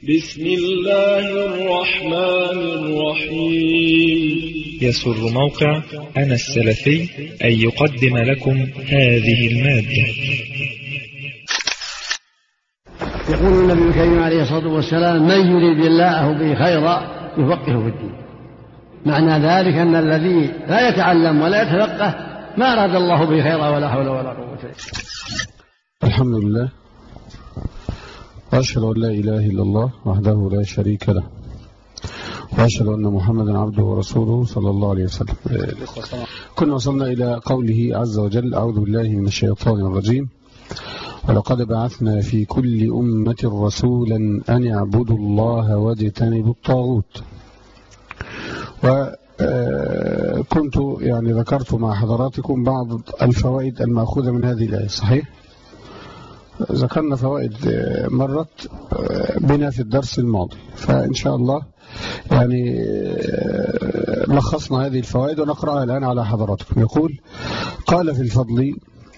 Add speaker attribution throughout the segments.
Speaker 1: بسم الله الرحمن الرحيم.
Speaker 2: يسر موقع أنا السلفي أن يقدم لكم هذه المادة.
Speaker 3: يقول النبي الكريم عليه الصلاة والسلام: من يريد الله به خيرا يفقهه في الدين. معنى ذلك أن الذي لا يتعلم ولا يتفقه ما أراد الله به خيرا ولا حول ولا قوة إلا بالله.
Speaker 4: الحمد لله، وأشهد أن لا إله إلا الله وحده لا شريك له، وأشهد أن محمدا عبده ورسوله صلى الله عليه وسلم. كنا وصلنا إلى قوله عز وجل: أعوذ بالله من الشيطان الرجيم: ولقد بعثنا في كل أمة رسولا أن يعبدوا الله واجتنبوا الطاغوت. وكنت ذكرت مع حضراتكم بعض الفوائد المأخوذة من هذه الآية. صحيح؟ ذكرنا فوائد مرت بنا في الدرس الماضي، فإن شاء الله لخصنا هذه الفوائد ونقرأها الآن على حضراتكم. يقول: قال في الفضل: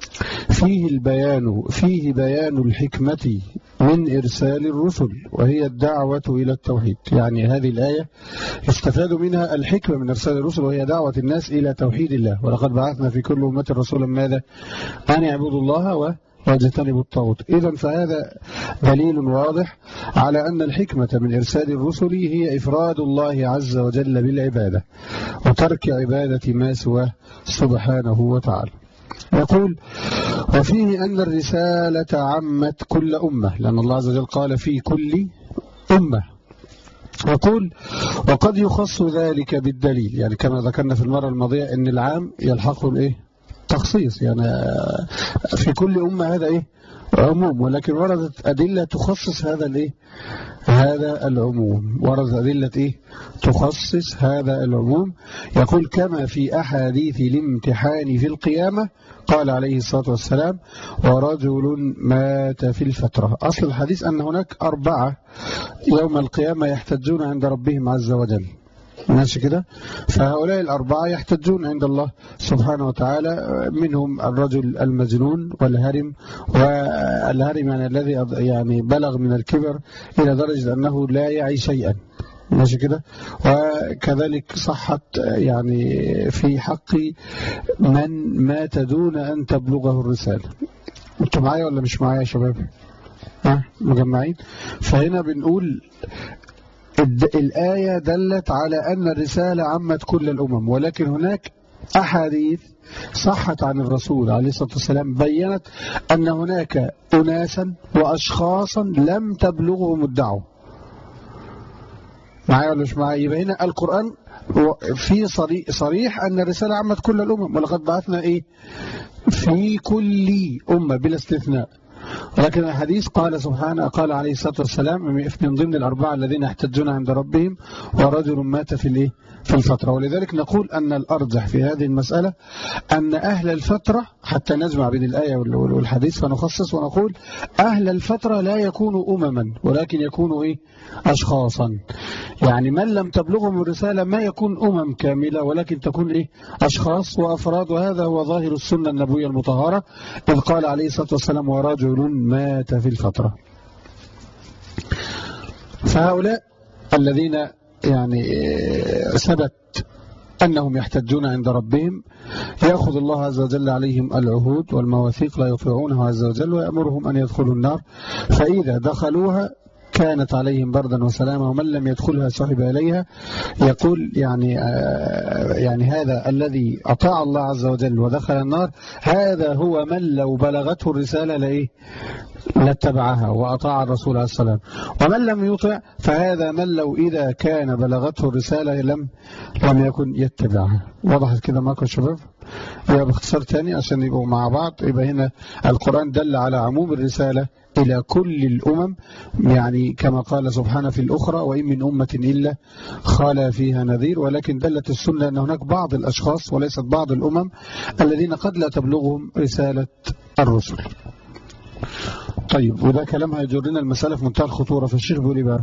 Speaker 4: فيه بيان الحكمة من إرسال الرسل، وهي الدعوة إلى التوحيد. هذه الآية يستفاد منها الحكمة من إرسال الرسل، وهي دعوة الناس إلى توحيد الله. ولقد بعثنا في كل أمة رسولا ماذا؟ أن يعبدوا الله واجتنبوا الطاغوت. إذن فهذا دليل واضح على أن الحكمة من إرسال الرسل هي إفراد الله عز وجل بالعبادة وترك عبادة ما سواه سبحانه وتعالى. يقول: وفيه أن الرسالة عمت كل أمة، لأن الله عز وجل قال في كل أمة. يقول: وقد يخص ذلك بالدليل، كما ذكرنا في المرة الماضية أن العام يلحقه تخصيص، في كل أمة هذا عموم، ولكن وردت أدلة تخصص هذا العموم. وردت أدلة تخصص هذا العموم. يقول: كما في أحاديث الامتحان في القيامة، قال عليه الصلاة والسلام: ورجل مات في الفترة. أصل الحديث أن هناك 4 يوم القيامة يحتجون عند ربهم عز وجل، ماشي كده؟ فهؤلاء 4 يحتجون عند الله سبحانه وتعالى، منهم الرجل المجنون والهرم، والهرم الذي بلغ من الكبر إلى درجة أنه لا يعي شيئا، ماشي كده؟ وكذلك صحت في حق من مات دون أن تبلغه الرسالة. انتم معايا ولا مش معايا يا شباب؟ مجمعين؟ فهنا بنقول الآية دلت على أن الرسالة عمت كل الأمم، ولكن هناك أحاديث صحت عن الرسول عليه الصلاة والسلام بيّنت أن هناك أناسا وأشخاصا لم تبلغهم الدعوة. معايا ولا مش معايا؟ يبقى هنا القرآن في صريح أن الرسالة عمت كل الأمم، ولقد بعثنا في كل أمة بلا استثناء. ولكن الحديث قال سبحانه، قال عليه الصلاة والسلام من ضمن 4 الذين يحتجون عند ربهم: ورجل مات في الفترة. ولذلك نقول أن الأرجح في هذه المسألة أن أهل الفترة، حتى نجمع بين الآية والحديث فنخصص ونقول: أهل الفترة لا يكونوا أمما، ولكن يكونوا أشخاصا. من لم تبلغهم الرسالة ما يكون كاملة، ولكن تكون أشخاص وأفراد. وهذا هو ظاهر السنة النبوية المطهرة، إذ قال عليه الصلاة والسلام: ورجل مات في الفترة. فهؤلاء الذين ثبت أنهم يحتجون عند ربهم، يأخذ الله عز وجل عليهم العهود والمواثيق لا يطيعونه عز وجل، ويأمرهم أن يدخلوا النار، فإذا دخلوها كانت عليهم بردا وسلاما، ومن لم يدخلها صحب إليها. يقول هذا الذي أطاع الله عز وجل ودخل النار، هذا هو من لو بلغته الرسالة لاتبعها وأطاع الرسول عليه السلام. ومن لم يطع فهذا من لو إذا كان بلغته الرسالة لم يكن يتبعها. وضحت كده معكم يا شباب؟ يبقى باختصار تاني عشان يبقوا مع بعض. يبقى هنا القرآن دل على عموم الرسالة إلى كل الأمم، كما قال سبحانه في الأخرى: وإن من أمة إلا خلا فيها نذير. ولكن دلت السنة أن هناك بعض الأشخاص وليست بعض الأمم الذين قد لا تبلغهم رسالة الرسل. طيب، وده كلام هيجرنا المسألة في منتهى الخطورة. فالشيخ بيقول بقى،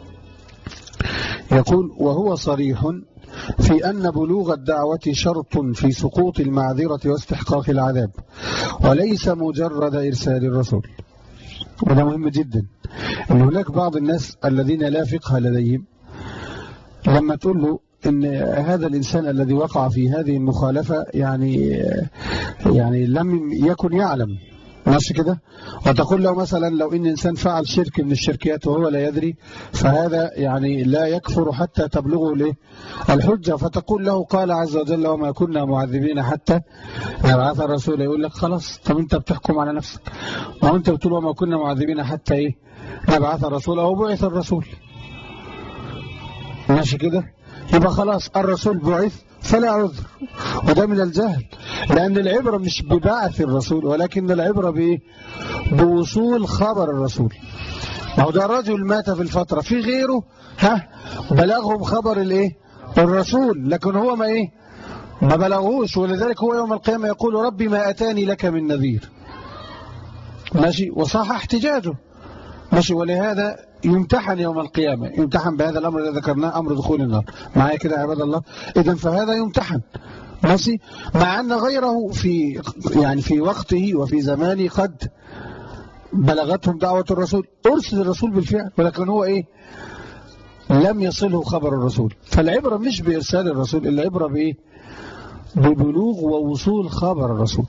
Speaker 4: يقول: وهو صريح في أن بلوغ الدعوة شرط في سقوط المعذرة واستحقاق العذاب، وليس مجرد إرسال الرسول. وده مهم جدا. أن هناك بعض الناس الذين لا فقه لديهم، لما تقول له إن هذا الإنسان الذي وقع في هذه المخالفة يعني لم يكن يعلم، ماشي كده، وتقول له مثلا لو إن إنسان فعل شرك من الشركيات وهو لا يدري، فهذا يعني لا يكفر حتى تبلغه له الحجة، فتقول له قال عز وجل وما كنا معذبين حتى نبعث الرسول. يقول لك خلاص، طب أنت بتحكم على نفسك، وأنت بتقول وما كنا معذبين حتى نبعث الرسول أو بعث الرسول، ماشي كده، يبقى خلاص الرسول بعث فلا عذر. وده من الجهل، لأن العبرة مش ببعث الرسول، ولكن العبرة بوصول خبر الرسول. ما هو ده الرجل مات في الفترة، في غيره بلغهم خبر الرسول، لكن هو ما بلغوش، ولذلك هو يوم القيامة يقول ربي ما أتاني لك من نذير، ماشي، وصح احتجاجه، ماشي، ولهذا يمتحن يوم القيامة، يمتحن بهذا الأمر الذي ذكرناه، أمر دخول النار. معايا كده يا عباد الله؟ إذن فهذا يمتحن، ماشي، مع أن غيره في وقته وفي زمانه قد بلغتهم دعوة الرسول، أرسل الرسول بالفعل، ولكن هو لم يصله خبر الرسول. فالعبرة مش بإرسال الرسول، العبرة ببلوغ ووصول خبر الرسول.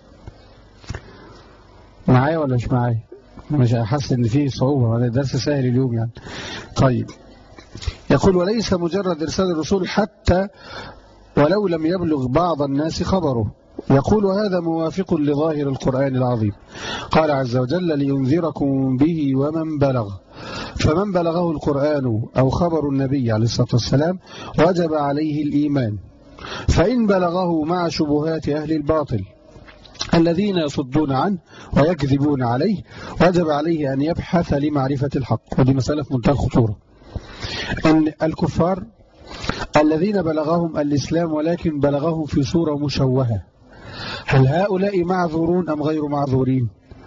Speaker 4: معايا ولا مش معايا؟ مش أحس إن فيه صعوبة، هذا درس سهل اليوم يعني. طيب، يقول وليس مجرد إرسال الرسول حتى ولو لم يبلغ بعض الناس خبره. يقول هذا موافق لظاهر القرآن العظيم، قال عز وجل لينذركم به ومن بلغ، فمن بلغه القرآن أو خبر النبي عليه الصلاة والسلام وجب عليه الإيمان، فإن بلغه مع شبهات أهل الباطل الذين يصدون عنه ويكذبون عليه وجب عليه أن يبحث لمعرفة الحق. ودي مسألة في منتهى الخطورة، أن الكفار الذين بلغهم الإسلام ولكن بلغهم في صورة مشوهة، هل هؤلاء معذورون أم غير معذورين؟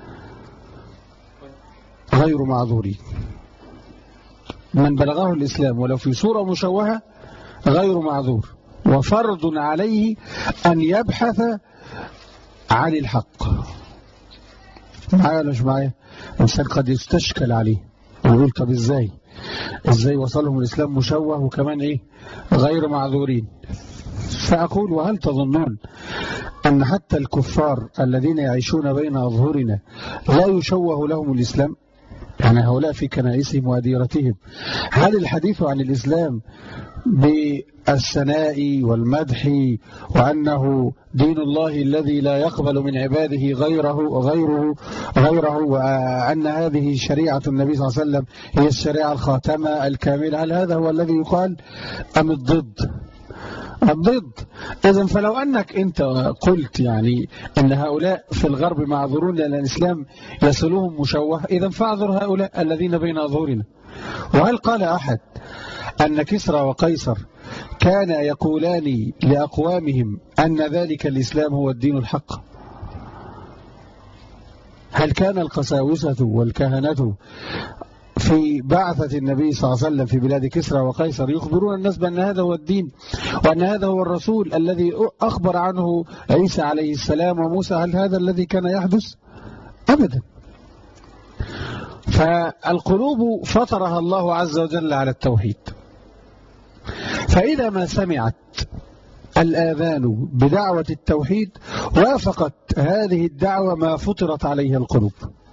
Speaker 4: غير معذورين. من بلغه الإسلام ولو في صورة مشوهة غير معذور، وفرض عليه أن يبحث عن الحق. معايا ولا مش معايا؟ الإنسان قد يستشكل عليه ويقول طب إزاي وصلهم الإسلام مشوه وكمان غير معذورين؟ فأقول وهل تظنون أن حتى الكفار الذين يعيشون بين أظهرنا لا يشوه لهم الإسلام؟ يعني هؤلاء في كنائسهم وأديرتهم، هل الحديث عن الإسلام بالثناء والمدح وأنه دين الله الذي لا يقبل من عباده غيره وأن هذه شريعة النبي صلى الله عليه وسلم هي الشريعة الخاتمة الكاملة، هل هذا هو الذي يقال أم الضد؟ إذن فلو أنك أنت قلت أن هؤلاء في الغرب معذورون لأن الإسلام يصلهم مشوه، إذن فاعذر هؤلاء الذين بين أظهرنا. وهل قال أحد أن كسرى وقيصر كان يقولان لأقوامهم أن ذلك الإسلام هو الدين الحق؟ هل كان القساوسة والكهنة في بعثة النبي صلى الله عليه وسلم في بلاد كسرى وقيصر يخبرون الناس بأن هذا هو الدين وأن هذا هو الرسول الذي أخبر عنه عيسى عليه السلام وموسى؟ هل هذا الذي كان يحدث؟ أبدا. فالقلوب فطرها الله عز وجل على التوحيد، فإذا ما سمعت الآذان بدعوة التوحيد وافقت هذه الدعوة ما فطرت عليها القلوب.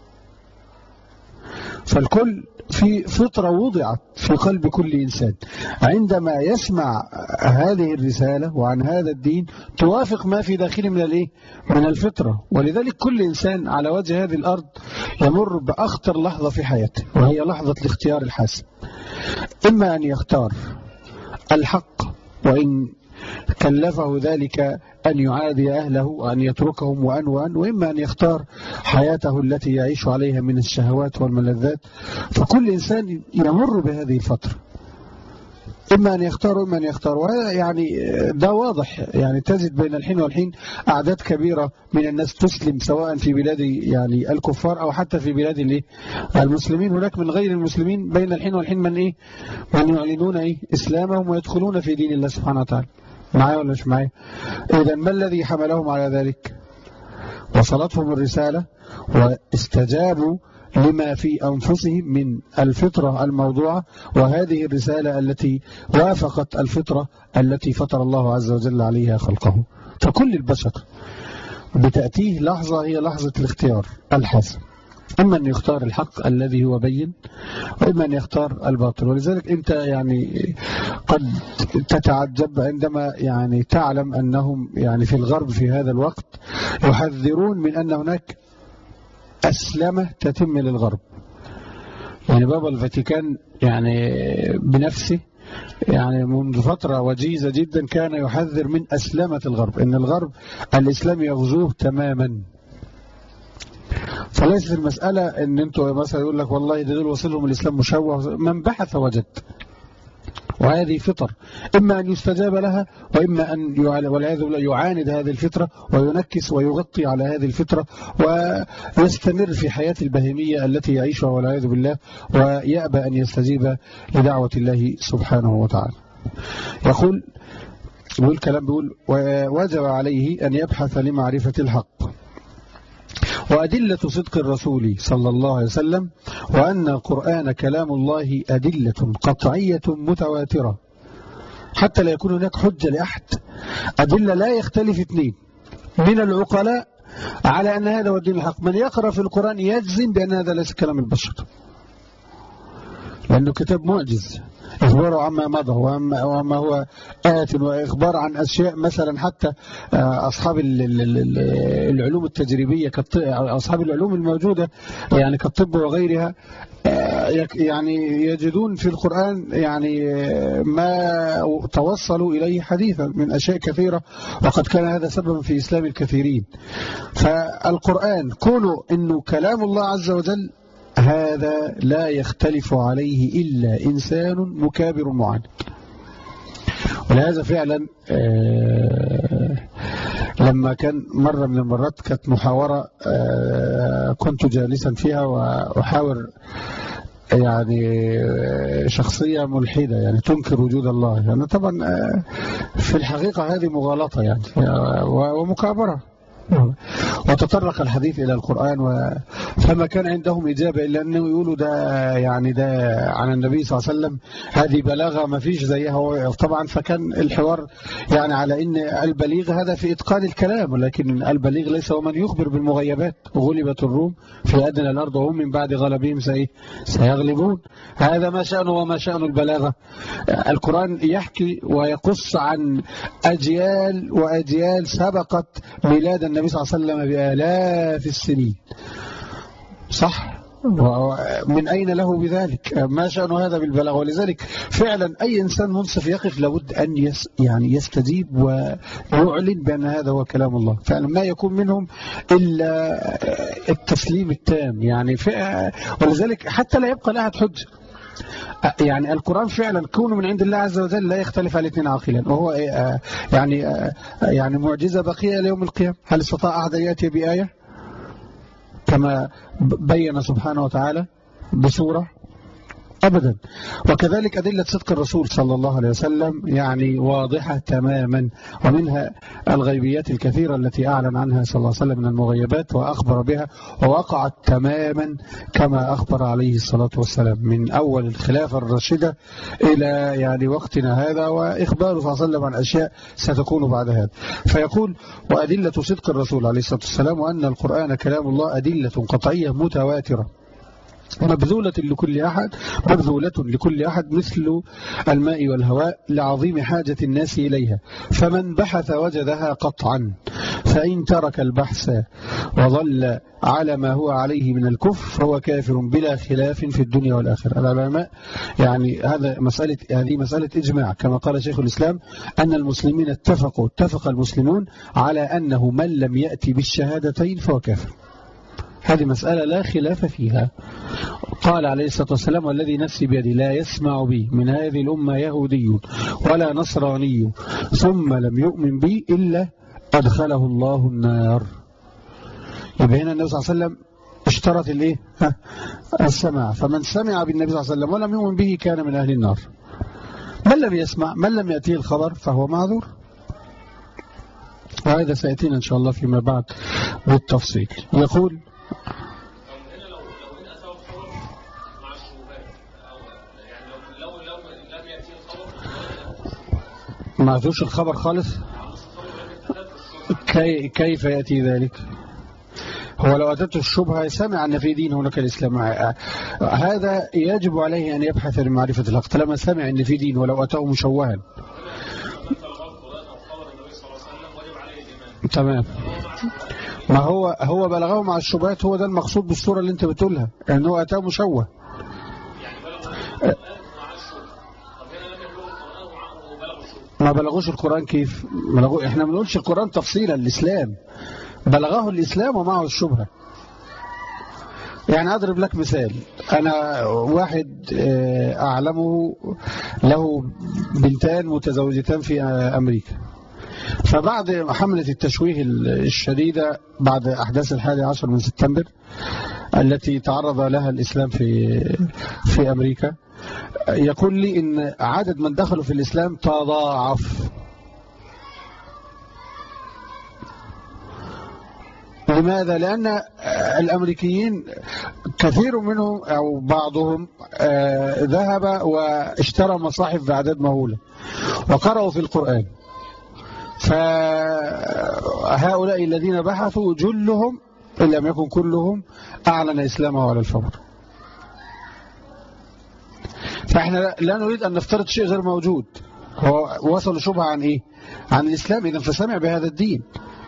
Speaker 4: فالكل في فطرة وضعت في قلب كل إنسان، عندما يسمع هذه الرسالة وعن هذا الدين توافق ما في داخله من الفطرة. ولذلك كل إنسان على وجه هذه الأرض يمر بأخطر لحظة في حياته، وهي لحظة الاختيار الحاسم، إما أن يختار الحق وإن كلفه ذلك أن يعادي أهله وأن يتركهم وإما أن يختار حياته التي يعيش عليها من الشهوات والملذات. فكل إنسان يمر بهذه الفترة، إما أن يختار وإما أن يختار. وهذا ده واضح، تجد بين الحين والحين أعداد كبيرة من الناس تسلم، سواء في بلاد الكفار أو حتى في بلاد المسلمين. هناك من غير المسلمين بين الحين والحين من يعلنون إسلامهم ويدخلون في دين الله سبحانه وتعالى. معايا ولا مش معايا؟ إذن ما الذي حملهم على ذلك؟ وصلتهم الرسالة واستجابوا لما في أنفسهم من الفطرة الموضوعة، وهذه الرسالة التي وافقت الفطرة التي فطر الله عز وجل عليها خلقه. فكل البشر بتأتيه لحظة هي لحظة الاختيار الحاسم، إما أن يختار الحق الذي هو بين، وإما أن يختار الباطل. ولذلك أنت يعني قد تتعجب عندما يعني تعلم أنهم يعني في الغرب في هذا الوقت يحذرون من أن هناك أسلمة تتم للغرب. يعني بابا الفاتيكان يعني بنفسه يعني منذ فترة وجيزة جدا كان يحذر من أسلمة الغرب، إن الغرب الإسلام يغزوه تماما. فليست المسألة إن أنتوا مثلا يقول لك والله ده دول وصلهم الإسلام مشوه، من بحث وجد، وهذه فطر إما أن يستجاب لها وإما أن والعياذ بالله يعاند هذه الفطرة وينكس ويغطي على هذه الفطرة ويستمر في حياة البهيمية التي يعيشها والعياذ بالله، ويأبى أن يستجيب لدعوة الله سبحانه وتعالى. يقول كلام بيقول وجب عليه أن يبحث لمعرفة الحق وأدلة صدق الرسول صلى الله عليه وسلم، وأن القرآن كلام الله أدلة قطعية متواترة حتى لا يكون هناك حجة لأحد، أدلة لا يختلف اثنين من العقلاء على أن هذا هو الدين الحق. من يقرأ في القرآن يجزم بأن هذا ليس كلام البشر، لأنه كتاب معجز، إخباره عما مضى وما هو آت، وإخبار عن أشياء مثلا حتى أصحاب العلوم التجريبية أصحاب العلوم الموجودة يعني كالطب وغيرها يعني يجدون في القرآن يعني ما توصلوا إليه حديثا من أشياء كثيرة، وقد كان هذا سببا في إسلام الكثيرين. فالقرآن كونه أنه كلام الله عز وجل هذا لا يختلف عليه إلا إنسان مكابر معاند. ولهذا فعلا لما كان مرة من المرات كانت محاورة كنت جالسا فيها وأحاور يعني شخصية ملحدة يعني تنكر وجود الله، يعني طبعا في الحقيقة هذه مغالطة يعني ومكابرة، وتطرق الحديث إلى القرآن فما كان عندهم إجابة إلا أنه يقولوا ده يعني ده عن النبي صلى الله عليه وسلم، هذه بلاغة ما فيش زيها طبعا. فكان الحوار يعني على أن البليغ هذا في إتقان الكلام، ولكن البليغ ليس هو من يخبر بالمغيبات. غلبت الروم في أدنى الأرض وهم من بعد غلبهم سيغلبون. هذا ما شأنه وما شأن البلاغة. القرآن يحكي ويقص عن أجيال وأجيال سبقت ميلاد النبي صلى الله عليه وسلم بآلاف السنين، صح؟ من أين له بذلك؟ ما شأن هذا بالبلاغ؟ ولذلك فعلا أي إنسان منصف يقف لابد أن يعني يستجيب ويعلن بأن هذا هو كلام الله. فعلا ما يكون منهم إلا التسليم التام يعني ولذلك حتى لا يبقى لأحد حجة. يعني القرآن فعلا كونه من عند الله عز وجل لا يختلف على اثنين عاقلا، وهو يعني معجزة بقية ليوم القيامة. هل استطاع أحد يأتي بآية كما بين سبحانه وتعالى بسورة؟ أبدا. وكذلك أدلة صدق الرسول صلى الله عليه وسلم يعني واضحة تماما، ومنها الغيبيات الكثيرة التي أعلن عنها صلى الله عليه وسلم من المغيبات وأخبر بها، ووقعت تماما كما أخبر عليه الصلاة والسلام من أول الخلافة الراشدة إلى يعني وقتنا هذا، وإخباره صلى الله عليه وسلم عن أشياء ستكون بعد هذا. فيقول وأدلة صدق الرسول عليه الصلاة والسلام وأن القرآن كلام الله أدلة قطعية متواترة مبذولة لكل أحد مثل الماء والهواء لعظيم حاجة الناس إليها، فمن بحث وجدها قطعا، فإن ترك البحث وظل على ما هو عليه من الكفر فهو كافر بلا خلاف في الدنيا والآخرة. العلماء يعني هذه مسألة إجماع، كما قال شيخ الإسلام أن المسلمين اتفق المسلمون على أنه من لم يأتي بالشهادتين فهو كافر. هذه مسألة لا خلاف فيها. قال عليه الصلاة والسلام والذي نفسي بيدي لا يسمع بي من هذه الأمة يهودي ولا نصراني ثم لم يؤمن بي إلا أدخله الله النار. يبقى هنا النبي صلى الله عليه وسلم اشترط السماع، فمن سمع بالنبي صلى الله عليه وسلم ولم يؤمن به كان من أهل النار. من لم يسمع من لم يأتيه الخبر فهو معذور، وهذا سيأتينا إن شاء الله فيما بعد بالتفصيل. يقول ما أتوش الخبر خالص. كيف يأتي ذلك؟ هو لو أتته الشبهة سمع أن في دين هناك الإسلام، هذا يجب عليه أن يبحث لمعرفة الحق لما سمع أن في دين ولو أتاه مشوها. تمام. ما هو بلغه مع الشبهات، هو ده المقصود بالصورة اللي انت بتقولها، أنه أتاه مشوه. ما بلغوش القرآن كيف؟ احنا ما بنقولش القرآن تفصيلا الإسلام، بلغه الإسلام ومعه الشبهة. يعني أضرب لك مثال، أنا واحد أعلمه له بنتان متزوجتان في أمريكا، فبعد حملة التشويه الشديدة بعد أحداث 11 من سبتمبر التي تعرض لها الإسلام في أمريكا، يقول لي إن عدد من دخلوا في الإسلام تضاعف. لماذا؟ لأن الأمريكيين كثير منهم أو بعضهم ذهب واشترى مصاحف بأعداد مهولة وقرأوا في القرآن، فهؤلاء الذين بحثوا جلهم إن لم يكن كلهم أعلن إسلامه على الفور. فإحنا لا نريد أن نفترض شيء غير موجود. هو وصل شبهة عن إيه؟ عن الإسلام، إذن فسمع بهذا الدين،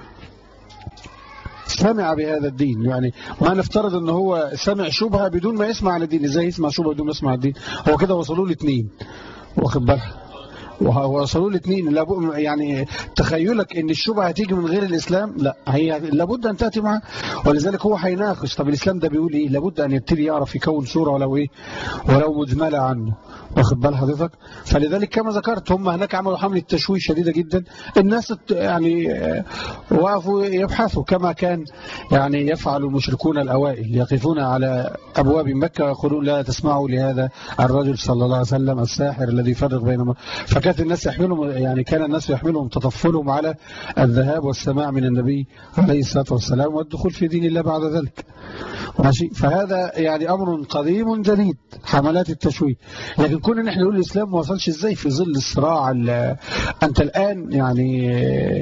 Speaker 4: سمع بهذا الدين. يعني ما نفترض أنه هو سمع شبهة بدون ما يسمع عن الدين. إزاي يسمع شبهة بدون ما يسمع عن الدين؟ هو كده وصلوا لاثنين، واخد بالك؟ وصلوا لاثنين. يعني تخيلك ان الشبهه هتيجي من غير الاسلام، لا، هي لابد ان تاتي معه. ولذلك هو هيناقش طب الاسلام ده بيقول ايه، لابد ان يبتدي يعرف يكون صوره ولو ايه، ولو مجمله عنه، واخد بال حضرتك؟ فلذلك كما ذكرت هم هناك عملوا حمله تشويه شديده جدا. الناس يعني وقفوا يبحثوا كما كان يعني يفعل المشركون الاوائل، يقفون على ابواب مكه ويقولون لا تسمعوا لهذا الرجل صلى الله عليه وسلم الساحر الذي يفرق بينهم. فكانت الناس يحملهم، يعني كان الناس يحملهم تطفلهم على الذهاب والسماع من النبي عليه الصلاة والسلام والدخول في دين الله بعد ذلك. ماشي. فهذا يعني أمر قديم جديد، حملات التشويه. لكن كنا نحن نقول الإسلام ما وصلش إزاي في ظل الصراع. أنت الآن يعني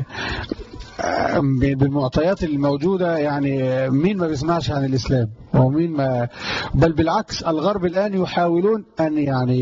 Speaker 4: بالمعطيات الموجودة يعني مين ما بيسمعش عن الإسلام ومين ما، بل بالعكس الغرب الآن يحاولون أن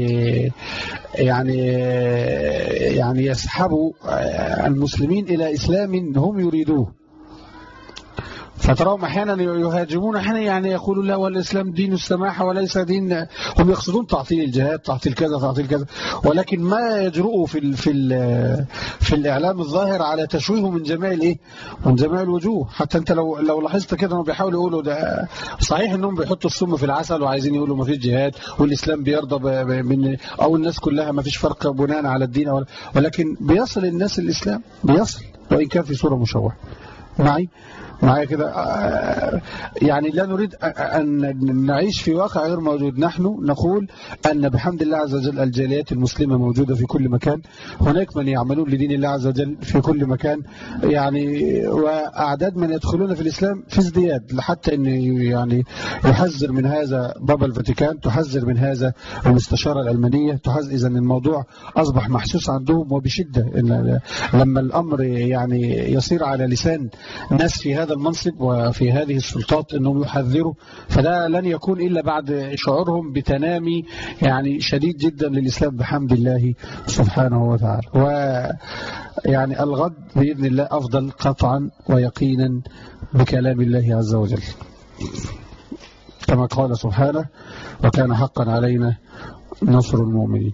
Speaker 4: يعني يسحبوا المسلمين إلى إسلام هم يريدوه. فتراهم احيانا يهاجمون، احيانا يعني يقولون لا والاسلام دين السماحه وليس دين، هم يقصدون تعطيل الجهاد، تعطيل كذا تعطيل كذا، ولكن ما يجرؤوا في الاعلام الظاهر على تشويهه من جميع الايه، من جميع الوجوه. حتى انت لو لاحظت كده انهم بيحاولوا يقولوا ده صحيح انهم بيحطوا السم في العسل وعايزين يقولوا ما فيش جهاد والاسلام بيرضى من او الناس كلها ما فيش فرق بناء على الدين، ولكن بيصل الناس الاسلام، بيصل وان كان في صوره مشوهه. معايا كده؟ يعني لا نريد أن نعيش في واقع غير موجود. نحن نقول أن بحمد الله عز وجل الجاليات المسلمة موجودة في كل مكان، هناك من يعملون لدين الله عز وجل في كل مكان، يعني وأعداد من يدخلون في الإسلام في ازدياد، حتى أن يعني يحذر من هذا بابا الفاتيكان، تحذر من هذا المستشارة الألمانية، تحذر. إذن الموضوع أصبح محسوس عندهم وبشدة، إن لما الأمر يعني يصير على لسان ناس في هذا المنصب وفي هذه السلطات انهم يحذروا، فده لن يكون الا بعد شعورهم بتنامي يعني شديد جدا للاسلام بحمد الله سبحانه وتعالى. ويعني الغد باذن الله افضل قطعا ويقينا بكلام الله عز وجل، كما قال سبحانه وكان حقا علينا نصر المؤمنين.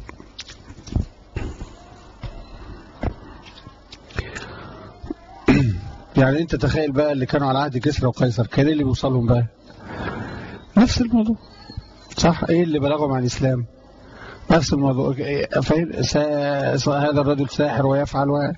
Speaker 4: يعني انت تخيل بقى اللي كانوا على عهد كسرى وقيصر كان اللي بيوصلهم بقى نفس الموضوع، صح؟ ايه اللي بلغهم عن الاسلام؟ نفس الموضوع. هذا الرجل ساحر ويفعل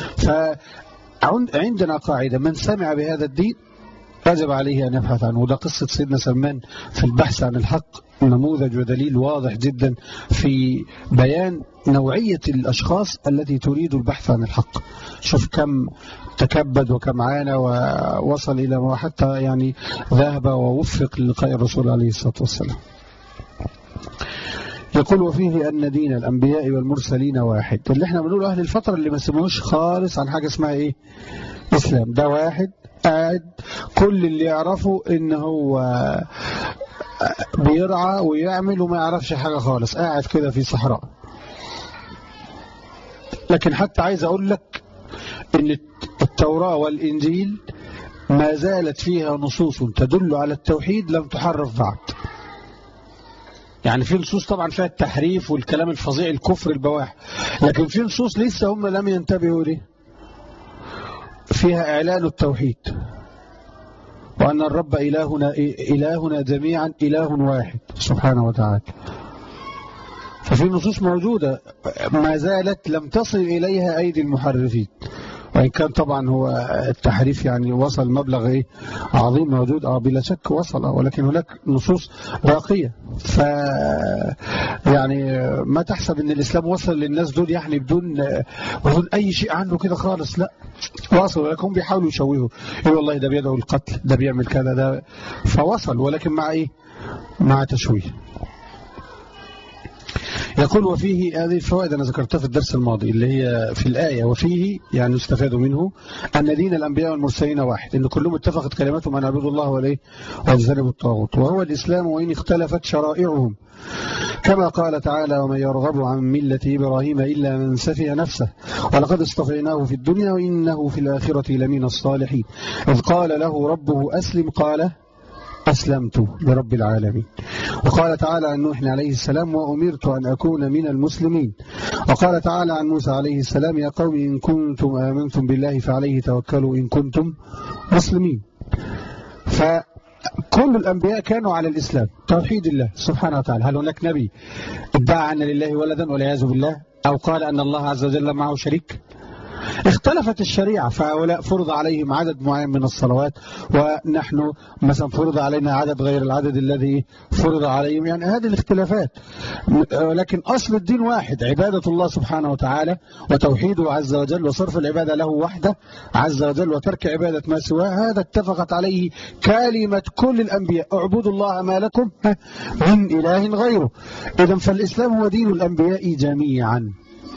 Speaker 4: فعندنا قاعدة: من سمع بهذا الدين يجب عليه أن يبحث عنه. وده قصة سيدنا سلمان في البحث عن الحق، نموذج ودليل واضح جدا في بيان نوعية الأشخاص التي تريد البحث عن الحق. شوف كم تكبد وكم عانى ووصل إلى ما حتى يعني ذهب ووفق للقاء الرسول عليه الصلاة والسلام. يقول وفيه أن دين الأنبياء والمرسلين واحد. اللي احنا بنقول أهل الفترة اللي ما سمعوش خالص عن حاجة اسمها إيه إسلام، ده واحد قاعد كل اللي يعرفه إن هو بيرعى ويعمل وما يعرفش حاجة خالص، قاعد كده في صحراء. لكن حتى عايز أقول لك إن التوراة والإنجيل ما زالت فيها نصوص تدل على التوحيد لم تحرف بعد. يعني في نصوص طبعا فيها التحريف والكلام الفظيع الكفر البواح، لكن في نصوص لسه هم لم ينتبهوا ليه، فيها إعلان التوحيد وأن الرب إلهنا جميعا إله واحد سبحانه وتعالى. ففي نصوص موجودة ما زالت لم تصل إليها أيدي المحرفين، وإن كان طبعا هو التحريف يعني وصل مبلغ إيه عظيم موجود بلا شك وصل، ولكن هناك نصوص باقية. يعني ما تحسب ان الإسلام وصل للناس دول يعني بدون أي شيء عنه كده خالص، لا وصل، ولكن هم بيحاولوا يشوهوا، يقول والله ده بيدعو القتل، ده بيعمل كذا، ده فوصل، ولكن مع إيه، مع تشويه. يقول وفيه هذه الفوائد أنا ذكرتها في الدرس الماضي اللي هي في الآية، وفيه يعني يستفاد منه أن دين الأنبياء والمرسلين واحد، إن كلهم اتفقت كلماتهم أن عبدوا الله واجتنبوا الطاغوت، وهو الإسلام وإن اختلفت شرائعهم، كما قال تعالى ومن يرغب عن ملة إبراهيم إلا من سفه نفسه ولقد اصطفيناه في الدنيا وإنه في الآخرة لمن الصالحين إذ قال له ربه أسلم قال أسلمت لرب العالمين. وقال تعالى عن نوح عليه السلام وأمرت أن أكون من المسلمين. وقال تعالى عن موسى عليه السلام يا قوم إن كنتم آمنتم بالله فعليه توكلوا إن كنتم مسلمين. فكل الأنبياء كانوا على الإسلام توحيد الله سبحانه وتعالى. هل هناك نبي ادعى أن لله ولدا والعياذ بالله أو قال أن الله عز وجل معه شريك؟ اختلفت الشريعة، فهؤلاء فرض عليهم عدد معين من الصلوات ونحن مثلا فرض علينا عدد غير العدد الذي فرض عليهم، يعني هذه الاختلافات، لكن أصل الدين واحد، عبادة الله سبحانه وتعالى وتوحيده عز وجل وصرف العبادة له وحده عز وجل وترك عبادة ما سواه، هذا اتفقت عليه كلمة كل الأنبياء اعبدوا الله ما لكم من إله غيره. إذن فالإسلام هو دين الأنبياء جميعا.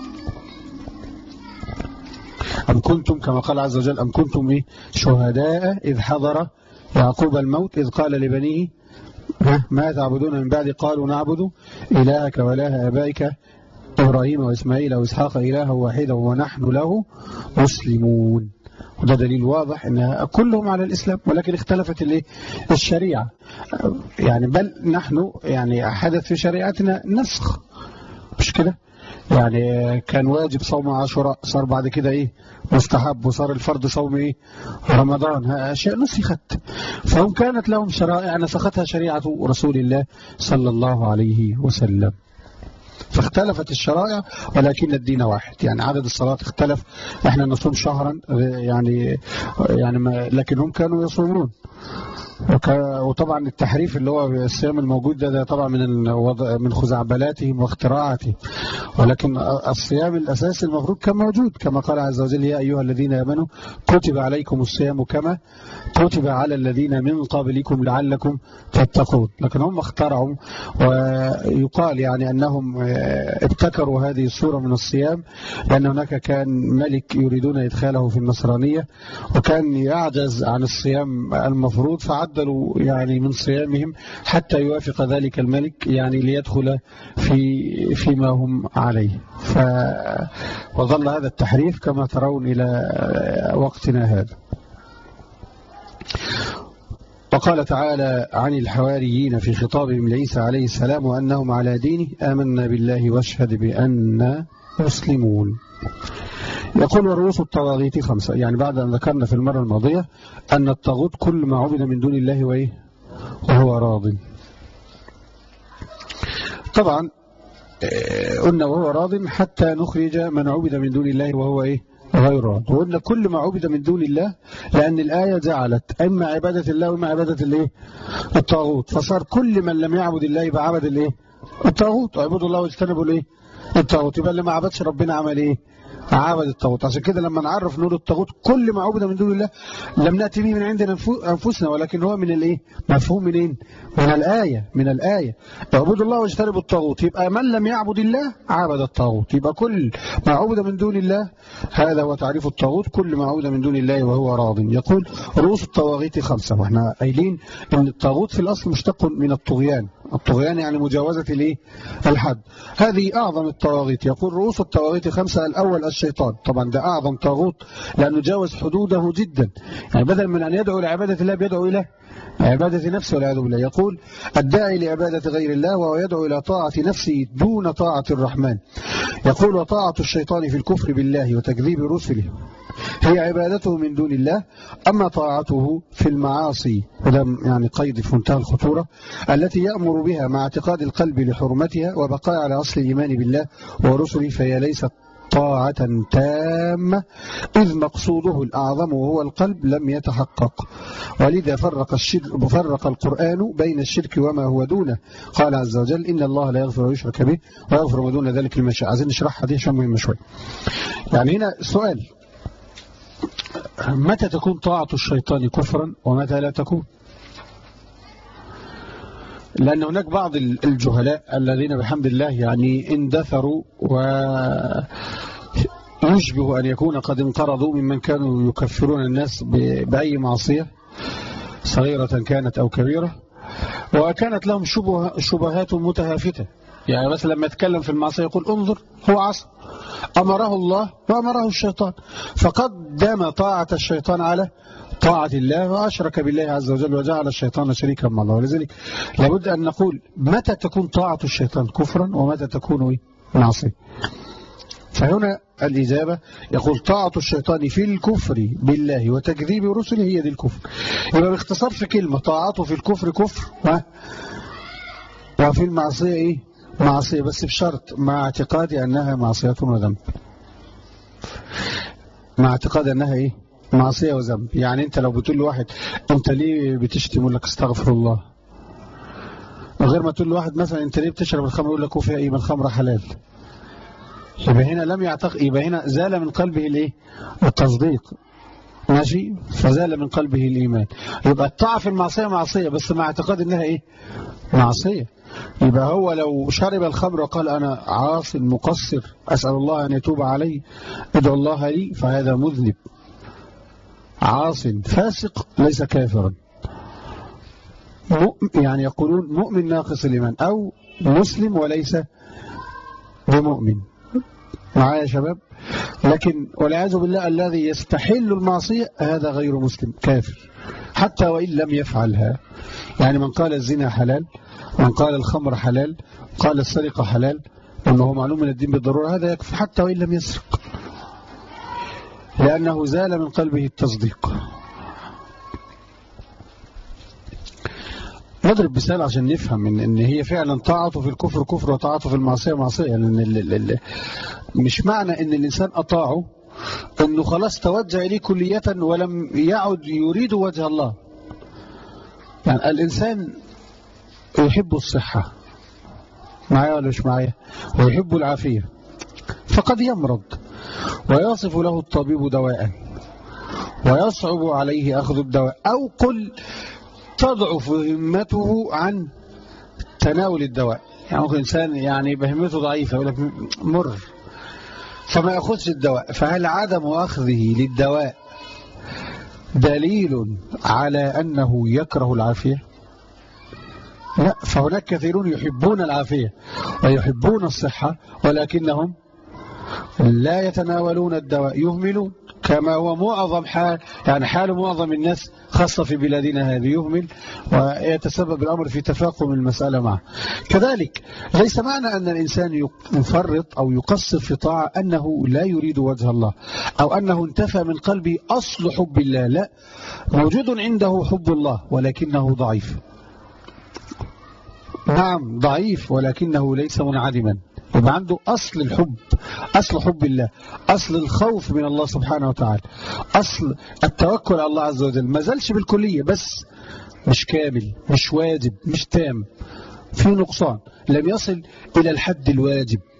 Speaker 4: أم كنتم كما قال عز وجل أم كنتم شهداء إذ حضر يعقوب الموت إذ قال لبنيه ما تعبدون من بعد قالوا نعبد إلهك وإله آبائك إبراهيم وإسماعيل وإسحاق إله واحدا ونحن له مسلمون. وده دليل واضح أن كلهم على الإسلام، ولكن اختلفت الشريعة، يعني بل نحن يعني حدث في شريعتنا نسخ، مش كده؟ يعني كان واجب صوم عاشوراء صار بعد كده مستحب، وصار الفرض صوم رمضان، أشياء نسخت. فهم كانت لهم شرائع نسختها شريعة رسول الله صلى الله عليه وسلم، فاختلفت الشرائع ولكن الدين واحد. يعني عدد الصلاة اختلف، احنا نصوم شهرا يعني لكن هم كانوا يصومون. وطبعا التحريف اللي هو الصيام الموجود ده طبعا من خزعبلاتهم واختراعاتهم، ولكن الصيام الأساسي المفروض كان موجود، كما قال عز وجل يا أيها الذين آمنوا كتب عليكم الصيام كما كتب على الذين من قبلكم لعلكم تتقون. لكن هم اخترعوا، ويقال يعني أنهم ابتكروا هذه الصورة من الصيام، لأن هناك كان ملك يريدون إدخاله في النصرانية وكان يعجز عن الصيام المفروض، فعدلوا يعني من صيامهم حتى يوافق ذلك الملك يعني ليدخل فيما هم عليه. وظل هذا التحريف كما ترون إلى وقتنا هذا. وقال تعالى عن الحواريين في خطابهم لعيسى عليه السلام وأنهم على دينه آمنا بالله واشهد بأننا مسلمون. يقول ورؤوس الطواغيت 5، يعني بعد أن ذكرنا في المرة الماضية أن الطاغوت كل ما عبد من دون الله وهو راض. طبعا قلنا وهو راض حتى نخرج من عبد من دون الله وهو غير راض، وقلنا كل ما عبد من دون الله لأن الآية جعلت إما عبادة الله وإما عبادة الطاغوت، فصار كل من لم يعبد الله يبقى عبد الطاغوت، وعبد الله واجتنبوا الطاغوت. يبقى اللي ما عبدش ربنا عمل عبد الطاغوت. عشان كده لما نعرف نقول الطاغوت كل ما عبد من دون الله لم نأتي به من عندنا أنفسنا، ولكن هو من الإيه؟ مفهوم منين؟ من الآية اعبدوا الله واجتنبوا الطاغوت. يبقى من لم يعبد الله عبد الطاغوت. يبقى كل ما عبد من دون الله هذا هو تعريف الطاغوت، كل ما عبد من دون الله وهو راض. يقول رؤوس الطواغيت 5، واحنا قايلين ان الطاغوت في الأصل مشتق من الطغيان. الطغيان يعني مجاوزة الايه؟ الحد. هذه أعظم الطواغيت. يقول رؤوس الطواغيت 5، الأول الشيطان. طبعا ده أعظم طاغوت لأنه جاوز حدوده جدا، يعني بدل من أن يدعو لعبادة الله بيدعو إلى عبادة نفسه والعياذ بالله. يقول الداعي لعبادة غير الله وهو يدعو إلى طاعة نفسه دون طاعة الرحمن. يقول وطاعة الشيطان في الكفر بالله وتكذيب رسله هي عبادته من دون الله، أما طاعته في المعاصي، وده يعني قيد في منتهى الخطورة، التي يأمر بها مع اعتقاد القلب لحرمتها وبقاء على أصل الإيمان بالله ورسله، فهي ليست طاعة تامة، إذ مقصوده الأعظم وهو القلب لم يتحقق. ولذا فرق القرآن بين الشرك وما هو دونه. قال عز وجل إن الله لا يغفر ويشرك به ويغفر ما دون ذلك لمن يشاء. عايزين نشرحها دي عشان مهمة شوية. يعني هنا سؤال، متى تكون طاعة الشيطان كفرا ومتى لا تكون؟ لأن هناك بعض الجهلاء الذين بحمد الله يعني اندثروا ويشبه أن يكون قد انقرضوا ممن كانوا يكفرون الناس بأي معصية صغيرة كانت أو كبيرة، وكانت لهم شبهات متهافتة. يعني مثلا لما يتكلم في المعصية يقول انظر هو عصى، أمره الله وأمره الشيطان، فقدم طاعة الشيطان على طاعة الله وأشرك بالله عز وجل وجعل الشيطان شريكا مع الله. ولذلك لابد أن نقول متى تكون طاعة الشيطان كفرا ومتى تكون معصية. فهنا الإجابة يقول طاعة الشيطان في الكفر بالله وتكذيب رسله هي دي الكفر. يبقى باختصار في كلمة طاعته في الكفر كفر وفي المعصية إيه؟ معصية، بس بشرط مع اعتقاد أنها معصية وذنب. مع اعتقاد أنها إيه؟ معصية وذنب. يعني أنت لو بتقول لواحد أنت ليه بتشتم يقول لك استغفر الله، وغير ما تقول لواحد مثلا أنت ليه بتشرب الخمر يقول لك وفيها إيه؟ ما الخمر حلال. يبقى هنا لم يعتقد، يبقى هنا زال من قلبه الإيه؟ التصديق. ماشي، فزال من قلبه الإيمان. يبقى الطاعة في المعصية معصية بس مع اعتقاد أنها إيه؟ معصية. يبقى هو لو شرب الخمر وقال أنا عاص مقصر أسأل الله أن يتوب علي ادعو الله لي، فهذا مذنب عاص فاسق ليس كافرا. يعني يقولون مؤمن ناقص الإيمان أو مسلم وليس بمؤمن. معايا يا شباب؟ لكن والعياذ بالله الذي يستحل المعصية هذا غير مسلم كافر حتى وإن لم يفعلها. يعني من قال الزنا حلال، من قال الخمر حلال، قال السرقة حلال، وأنه معلوم من الدين بالضرورة، هذا يكفي حتى وإن لم يسرق، لأنه زال من قلبه التصديق. نضرب مثال عشان نفهم إن هي فعلا طاعته في الكفر كفر وطاعته في المعصية معصية. يعني مش معنى إن الإنسان أطاعه إنه خلاص توجه إليه كلية ولم يعد يريد وجه الله. يعني الإنسان يحب الصحة، معايا ولا مش معايا؟ ويحب العافية، فقد يمرض ويصف له الطبيب دواء ويصعب عليه أخذ الدواء، أو قل تضعف همته عن تناول الدواء. يعني ممكن إنسان يعني بهمته ضعيفة يقول لك مر فما يأخذش الدواء، فهل عدم أخذه للدواء دليل على أنه يكره العافية؟ لا، فهناك كثيرون يحبون العافية ويحبون الصحة ولكنهم لا يتناولون الدواء، يهملون، كما هو معظم حال معظم الناس خاصة في بلادنا هذه، يهمل ويتسبب الأمر في تفاقم المسألة معه. كذلك ليس معنى أن الإنسان يفرط أو يقصر في طاعة أنه لا يريد وجه الله أو أنه انتفى من قلبه أصل حب الله، لا، موجود عنده حب الله ولكنه ضعيف. نعم ضعيف ولكنه ليس منعدما، يبقى عنده أصل الحب، أصل حب الله، أصل الخوف من الله سبحانه وتعالى، أصل التوكل على الله عز وجل، ما زالش بالكلية بس مش كامل، مش واجب، مش تام، في نقصان، لم يصل إلى الحد الواجب.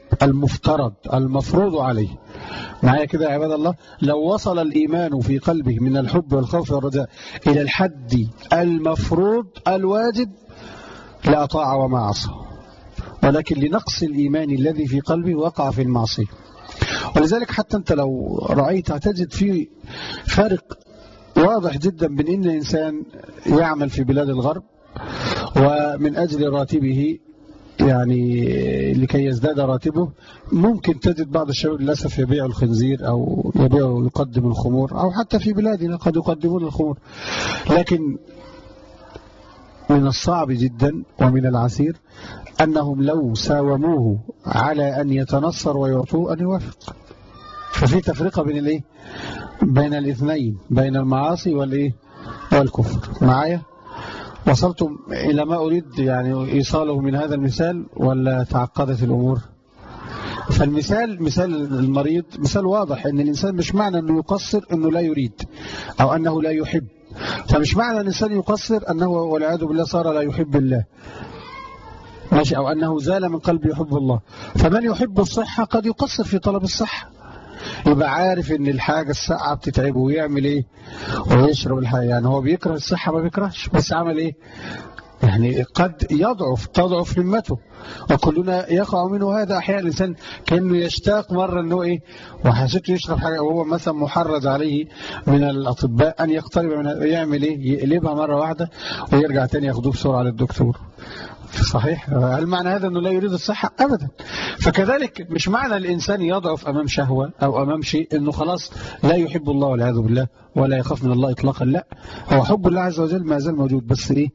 Speaker 4: المفترض المفروض عليه. معايا كده يا عباد الله؟ لو وصل الإيمان في قلبه من الحب والخوف والرجاء إلى الحد المفروض الواجب لأطاع وما عصى، ولكن لنقص الإيمان الذي في قلبه وقع في المعصية. ولذلك حتى أنت لو رأيت هتجد فيه فرق واضح جدا بين إن الإنسان يعمل في بلاد الغرب ومن أجل راتبه، يعني لكي يزداد راتبه، ممكن تجد بعض الشباب للأسف يبيع الخنزير أو يقدم الخمور، أو حتى في بلادنا قد يقدمون الخمور. لكن من الصعب جدا ومن العسير أنهم لو ساوموه على أن يتنصر ويعطوه أن يوافق. ففي تفرقة بين الايه؟ بين الاثنين، بين المعاصي والايه؟ والكفر. معايا؟ وصلتم إلى ما أريد يعني إيصاله من هذا المثال ولا تعقدت الأمور؟ فالمثال، مثال المريض، مثال واضح أن الإنسان مش معنى أنه يقصر أنه لا يريد أو أنه لا يحب. فمش معنى أن الإنسان يقصر أنه والعياذ بالله صار لا يحب الله، ماشي، أو أنه زال من قلبه يحب الله. فمن يحب الصحة قد يقصر في طلب الصحة، يبقى عارف ان الحاجة الساعة بتتعبه ويعمل ايه؟ ويشرب الحاجة. يعني هو بيكره الصحة ما بيكرهش، بس عمل ايه؟ يعني قد تضعف همته، وكلنا يقع منه هذا احيانا. الانسان كانه يشتاق مرة انه ايه، وحسيته يشرب حاجة وهو مثلا محرز عليه من الاطباء ان يقترب منها، يعمل ايه؟ يقلبها مرة واحدة ويرجع تاني ياخدوه بسرعة للدكتور. صحيح؟ هل معنى هذا أنه لا يريد الصحة؟ أبدا. فكذلك مش معنى الإنسان يضعف أمام شهوة أو أمام شيء أنه خلاص لا يحب الله والعياذ بالله ولا يخاف من الله إطلاقا. لا، هو حب الله عز وجل ما زال موجود، بس إيه؟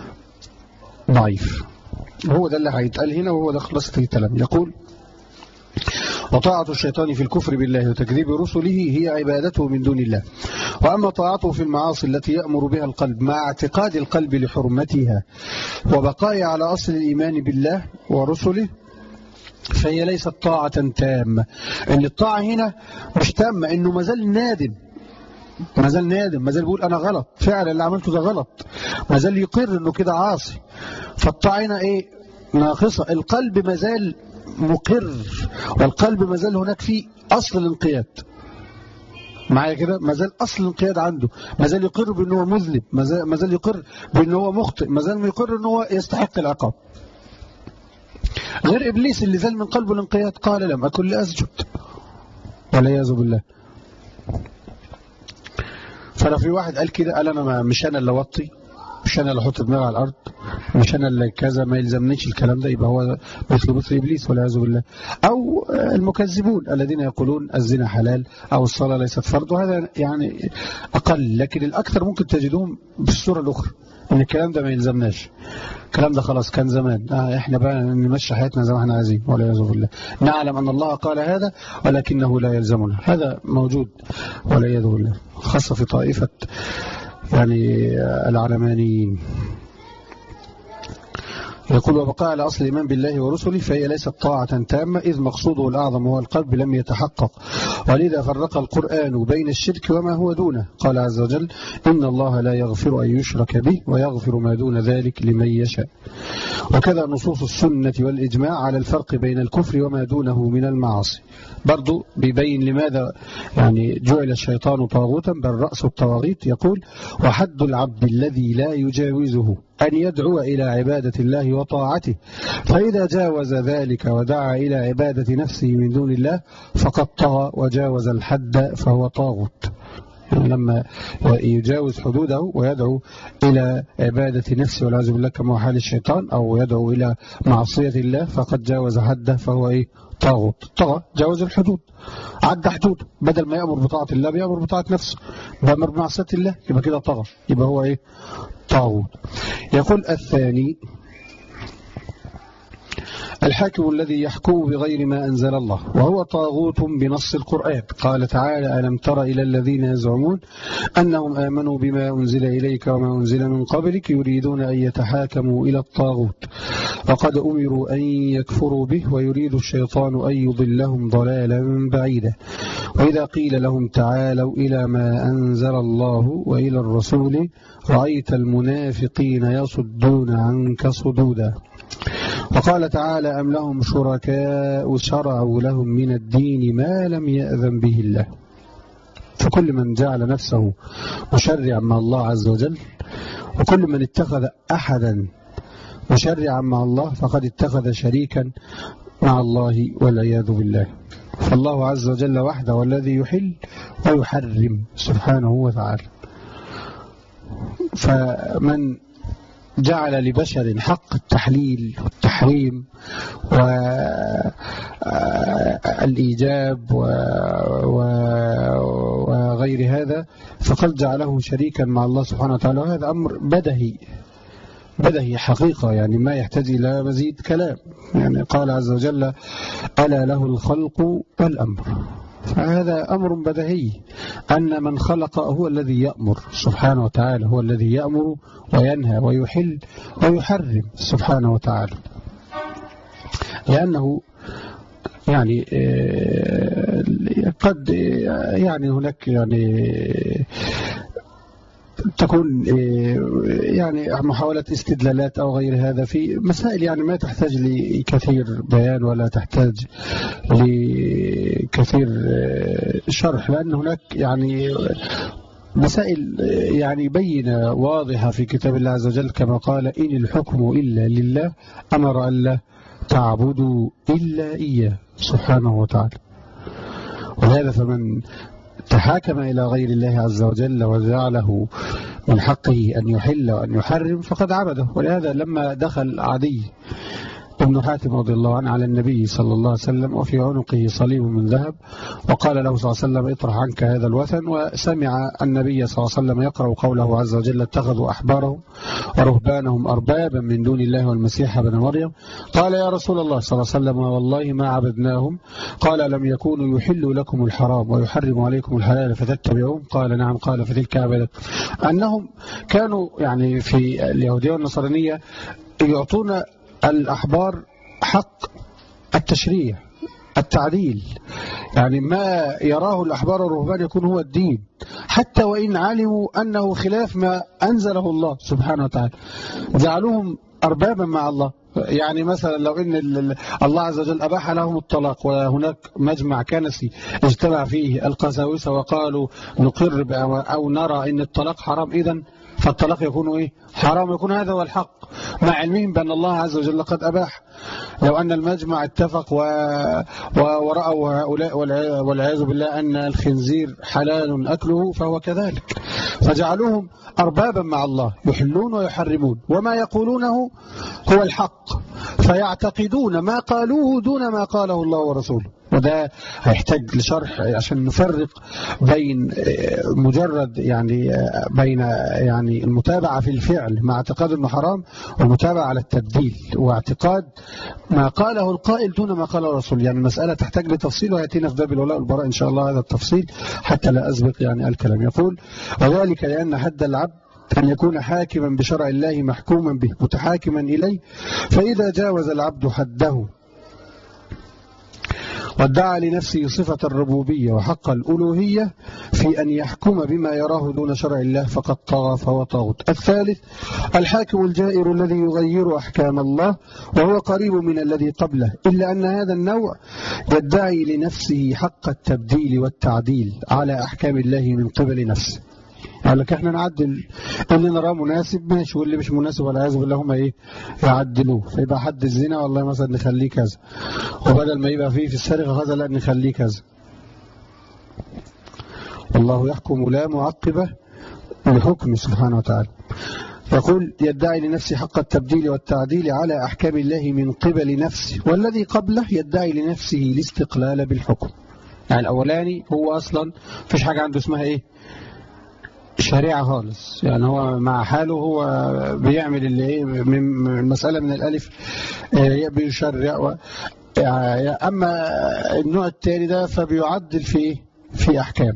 Speaker 4: ضعيف. هو ده اللي هيتقال هنا، وهو ده خلاصة الكلام. يقول: وطاعة الشيطان في الكفر بالله وتكذيب رسله هي عبادته من دون الله. وأما طاعته في المعاصي التي يأمر بها القلب مع اعتقاد القلب لحرمتها وبقاء على أصل الإيمان بالله ورسله فهي ليست طاعة تامة. إن الطاعة هنا مش تامة، إنه مازال نادم، مازال بيقول أنا غلط، فعلا اللي عملته ده غلط، مازال يقر إنه كده عاصي. فالطاعة هنا إيه؟ ناقصة. القلب مازال مقر، والقلب مازال هناك فيه أصل الانقياد. معايا كده؟ مازال أصل الانقياد عنده، مازال يقر بأنه هو مذنب، مازال يقر بأنه هو مخطئ، مازال يقر أنه هو يستحق العقاب. غير إبليس اللي زال من قلبه الانقياد، قال لم أكن لأسجد، والعياذ بالله. فلو في واحد قال كده، قال أنا مش أنا اللي وطي، مش أنا اللي أحط دماغي على الأرض، مش أنا اللي كذا، ما يلزمنيش الكلام ده، يبقى هو مثل إبليس والعياذ بالله. أو المكذبون الذين يقولون الزنا حلال أو الصلاة ليست فرض، وهذا يعني أقل. لكن الأكثر ممكن تجدهم بالصورة الأخرى، إن الكلام ده ما يلزمناش، الكلام ده خلاص كان زمان، إحنا بقى نمشي حياتنا زي ما احنا عايزين والعياذ بالله. نعلم أن الله قال هذا ولكنه لا يلزمنا، هذا موجود والعياذ بالله، خاصة في طائفة يعني العلمانيين. يقول: وبقاء على أصل الإيمان بالله ورسله فهي ليست طاعة تامة، إذ مقصوده الأعظم هو القلب لم يتحقق، ولذا فرق القرآن بين الشرك وما هو دونه. قال عز وجل: إن الله لا يغفر أن يشرك به ويغفر ما دون ذلك لمن يشاء. وكذا نصوص السنة والإجماع على الفرق بين الكفر وما دونه من المعاصي، برضو بيبين لماذا يعني جعل الشيطان طاغوتا بل رأس الطواغيت. يقول: وحد العبد الذي لا يجاوزه أن يدعو إلى عبادة الله وطاعته، فإذا جاوز ذلك ودعا إلى عبادة نفسه من دون الله فقد طغى وجاوز الحد فهو طاغوت. يعني لما يجاوز حدوده ويدعو إلى عبادة نفسه والعياذ بالله كما هو حال الشيطان، أو يدعو إلى معصية الله، فقد جاوز حده فهو إيه؟ طاغوت. طغى، جاوز الحدود، عدى حدود، بدل ما يأمر بطاعة الله بيأمر بطاعة نفسه، بيأمر بمعصية الله، يبقى كده طغى، يبقى هو إيه؟ طاغوت. يقول: الثاني الحاكم الذي يحكم بغير ما أنزل الله، وهو طاغوت بنص القرآن. قال تعالى: ألم تر إلى الذين يزعمون أنهم آمنوا بما أنزل إليك وما أنزل من قبلك يريدون أن يتحاكموا إلى الطاغوت وقد أمروا أن يكفروا به ويريد الشيطان أن يضلهم ضلالا بعيدا. وإذا قيل لهم تعالوا إلى ما أنزل الله وإلى الرسول رأيت المنافقين يصدون عنك صدودا. وقال تعالى أم لهم شركاء شرعوا لهم من الدين ما لم يأذن به الله. فكل من جعل نفسه مشرعا مع الله عز وجل، وكل من اتخذ أحدا مشرعا مع الله فقد اتخذ شريكا مع الله والعياذ بالله. فالله عز وجل وحده والذي يحل ويحرم سبحانه وتعالى. فمن جعل لبشر حق التحليل والتحريم والإيجاب وغير هذا فقد جعله شريكا مع الله سبحانه وتعالى، وهذا أمر بدهي حقيقة، يعني ما يحتاج إلى مزيد كلام. يعني قال عز وجل ألا له الخلق والأمر، فهذا أمر بدهي أن من خلق هو الذي يأمر سبحانه وتعالى، هو الذي يأمر وينهى ويحل ويحرم سبحانه وتعالى. لأنه يعني قد يعني هناك يعني تكون يعني محاولة استدلالات أو غير هذا في مسائل يعني ما تحتاج لكثير بيان ولا تحتاج لكثير شرح، لأن هناك يعني مسائل يعني بينة واضحة في كتاب الله عز وجل، كما قال إن الحكم إلا لله أمر ألا تعبدوا إلا إياه سبحانه وتعالى. ولهذا فمن تحاكم إلى غير الله عز وجل وجعله من حقه أن يحل وأن يحرم فقد عبده. ولهذا لما دخل عدي ابن حاتم رضي الله عنه على النبي صلى الله عليه وسلم وفي عنقه صليب من ذهب، وقال له صلى الله عليه وسلم اطرح عنك هذا الوثن، وسمع النبي صلى الله عليه وسلم يقرأ قوله عز وجل اتخذوا أحبارهم ورهبانهم أربابا من دون الله والمسيح ابن مريم، قال يا رسول الله صلى الله عليه وسلم والله ما عبدناهم، قال لم يكونوا يحلوا لكم الحرام ويحرموا عليكم الحلال فتتبعوهم، قال نعم، قال فتلك عبادة. أنهم كانوا يعني في اليهودية والنصرانية يعطون الأحبار حق التشريع التعديل، يعني ما يراه الأحبار والرهبان يكون هو الدين، حتى وإن علموا أنه خلاف ما أنزله الله سبحانه وتعالى، جعلوهم أربابا مع الله. يعني مثلا لو إن الله عز وجل أباح لهم الطلاق، وهناك مجمع كنسي اجتمع فيه القساوسة وقالوا نقر أو نرى إن الطلاق حرام، إذن فالطلاق يكون إيه؟ حرام، يكون هذا هو الحق، مع علمهم بأن الله عز وجل قد أباح. لو أن المجمع اتفق ورأوا هؤلاء والعياذ بالله أن الخنزير حلال أكله فهو كذلك، فجعلوهم أربابا مع الله يحلون ويحرمون، وما يقولونه هو الحق، فيعتقدون ما قالوه دون ما قاله الله ورسوله. وده هيحتاج لشرح عشان نفرق بين مجرد بين المتابعة في الفعل مع اعتقاد انه حرام، والمتابعة على التبديل واعتقاد ما قاله القائل دون ما قاله الرسول. يعني المسألة تحتاج لتفصيل، ويأتينا في باب الولاء والبراء إن شاء الله هذا التفصيل حتى لا أسبق الكلام. يقول وذلك لأن حد العبد أن يكون حاكما بشرع الله محكوما به متحاكما إليه، فإذا جاوز العبد حده وادعى لنفسه صفة الربوبية وحق الألوهية في أن يحكم بما يراه دون شرع الله فقد طغى فهو طاغوت. الثالث الحاكم الجائر الذي يغير أحكام الله وهو قريب من الذي قبله، إلا أن هذا النوع يدعي لنفسه حق التبديل والتعديل على أحكام الله من قبل نفسه. قال لك احنا نعدل اللي نراه مناسب ماشي، واللي مش مناسب والعياذ بالله هم يعدلوه، فيبقى حد الزنا والله مثلا نخليه كذا، وبدل ما يبقى فيه في السرقة كذا لا نخليه كذا. والله يحكم لا معقبة لحكمه سبحانه وتعالى. يقول يدعي لنفسه حق التبديل والتعديل على أحكام الله من قبل نفسه، والذي قبله يدعي لنفسه الاستقلال بالحكم. يعني الأولاني هو أصلا فيش حاجة عنده اسمها شريعة خالص، يعني هو مع حاله هو بيعمل اللي من المسألة من الألف بيشرع. أما النوع الثاني ده فبيعدل في أحكام.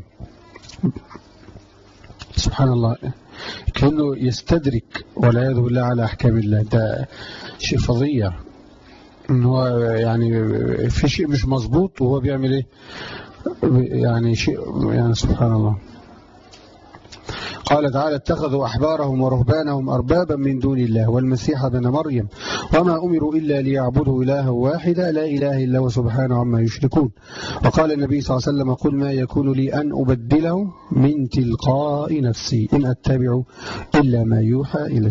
Speaker 4: سبحان الله، كأنه يستدرك والعياذ بالله على أحكام الله. ده شيء فظيع، إن هو في شيء مش مظبوط وهو بيعمل شيء سبحان الله. قال تعالى اتخذوا أحبارهم ورهبانهم أربابا من دون الله والمسيح ابن مريم وما أمروا إلا ليعبدوا إلها واحدا لا إله إلا هو سبحانه عما يشركون. وقال النبي صلى الله عليه وسلم قل ما يكون لي أن أبدله من تلقاء نفسي إن أتبع إلا ما يوحى إلي.